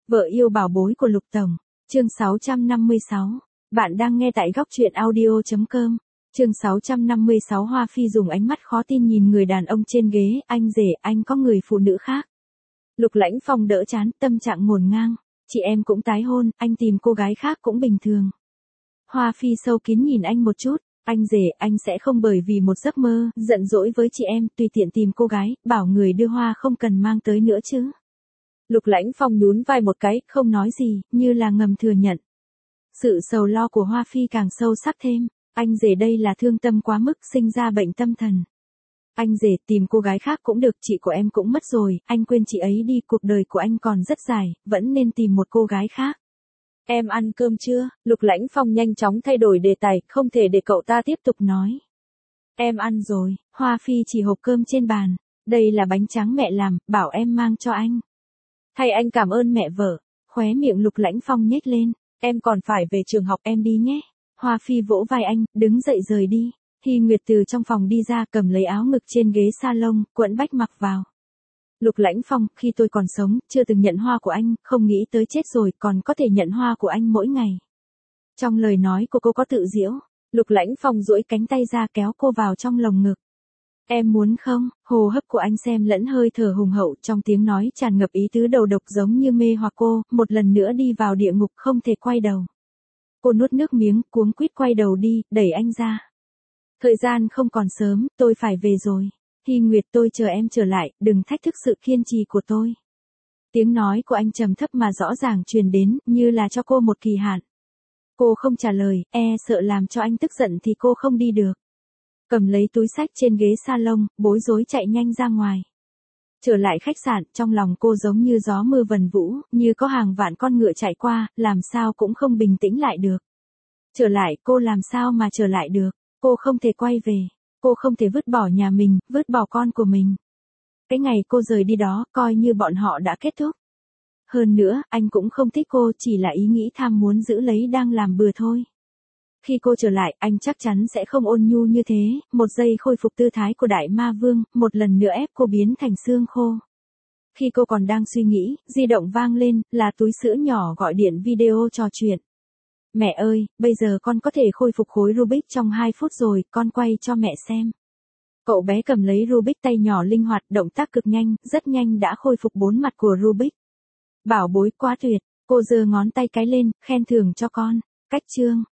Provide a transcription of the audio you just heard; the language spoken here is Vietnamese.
Vợ yêu bảo bối của Lục Tổng. Chương 656. Bạn đang nghe tại góc truyện audio.com. Chương 656. Hoa Phi dùng ánh mắt khó tin nhìn người đàn ông trên ghế. Anh rể, anh có người phụ nữ khác. Lục Lãnh Phong đỡ chán, tâm trạng ngổn ngang. Chị em cũng tái hôn, anh tìm cô gái khác cũng bình thường. Hoa Phi sâu kín nhìn anh một chút. Anh rể, anh sẽ không bởi vì một giấc mơ, giận dỗi với chị em, tùy tiện tìm cô gái, bảo người đưa hoa không cần mang tới nữa chứ. Lục Lãnh Phong nhún vai một cái, không nói gì, như là ngầm thừa nhận. Sự sầu lo của Hoa Phi càng sâu sắc thêm. Anh rể đây là thương tâm quá mức, sinh ra bệnh tâm thần. Anh rể, tìm cô gái khác cũng được, chị của em cũng mất rồi, anh quên chị ấy đi, cuộc đời của anh còn rất dài, vẫn nên tìm một cô gái khác. Em ăn cơm chưa? Lục Lãnh Phong nhanh chóng thay đổi đề tài, không thể để cậu ta tiếp tục nói. Em ăn rồi. Hoa Phi chỉ hộp cơm trên bàn. Đây là bánh tráng mẹ làm, bảo em mang cho anh. Thay anh cảm ơn mẹ vợ. Khóe miệng Lục Lãnh Phong nhếch lên. Em còn phải về trường học, em đi nhé. Hoa Phi vỗ vai anh, đứng dậy rời đi. Hy Nguyệt từ trong phòng đi ra, cầm lấy áo ngực trên ghế salon, quẫn bách mặc vào. Lục Lãnh Phong, khi tôi còn sống, chưa từng nhận hoa của anh, không nghĩ tới chết rồi, còn có thể nhận hoa của anh mỗi ngày. Trong lời nói của cô có tự giễu. Lục Lãnh Phong duỗi cánh tay ra kéo cô vào trong lồng ngực. Em muốn không? Hô hấp của anh xen lẫn hơi thở hùng hậu, trong tiếng nói tràn ngập ý tứ đầu độc giống như mê hoặc cô, một lần nữa đi vào địa ngục không thể quay đầu. Cô nuốt nước miếng, cuống quýt quay đầu đi, đẩy anh ra. Thời gian không còn sớm, tôi phải về rồi. Hy Nguyệt, tôi chờ em trở lại, đừng thách thức sự kiên trì của tôi. Tiếng nói của anh trầm thấp mà rõ ràng truyền đến, như là cho cô một kỳ hạn. Cô không trả lời, sợ làm cho anh tức giận thì cô không đi được. Cầm lấy túi xách trên ghế salon, bối rối chạy nhanh ra ngoài. Trở lại khách sạn, trong lòng cô giống như gió mưa vần vũ, như có hàng vạn con ngựa chạy qua, làm sao cũng không bình tĩnh lại được. Trở lại, cô làm sao mà trở lại được, cô không thể quay về, cô không thể vứt bỏ nhà mình, vứt bỏ con của mình. Cái ngày cô rời đi đó, coi như bọn họ đã kết thúc. Hơn nữa, anh cũng không thích cô, chỉ là ý nghĩ tham muốn giữ lấy đang làm bừa thôi. Khi cô trở lại, anh chắc chắn sẽ không ôn nhu như thế, một giây khôi phục tư thái của đại ma vương, một lần nữa ép cô biến thành xương khô. Khi cô còn đang suy nghĩ, di động vang lên, là túi sữa nhỏ gọi điện video trò chuyện. Mẹ ơi, bây giờ con có thể khôi phục khối Rubik trong 2 phút rồi, con quay cho mẹ xem. Cậu bé cầm lấy Rubik, tay nhỏ linh hoạt, động tác cực nhanh, rất nhanh đã khôi phục 4 mặt của Rubik. Bảo bối quá tuyệt, cô giơ ngón tay cái lên, khen thưởng cho con. Cách chương.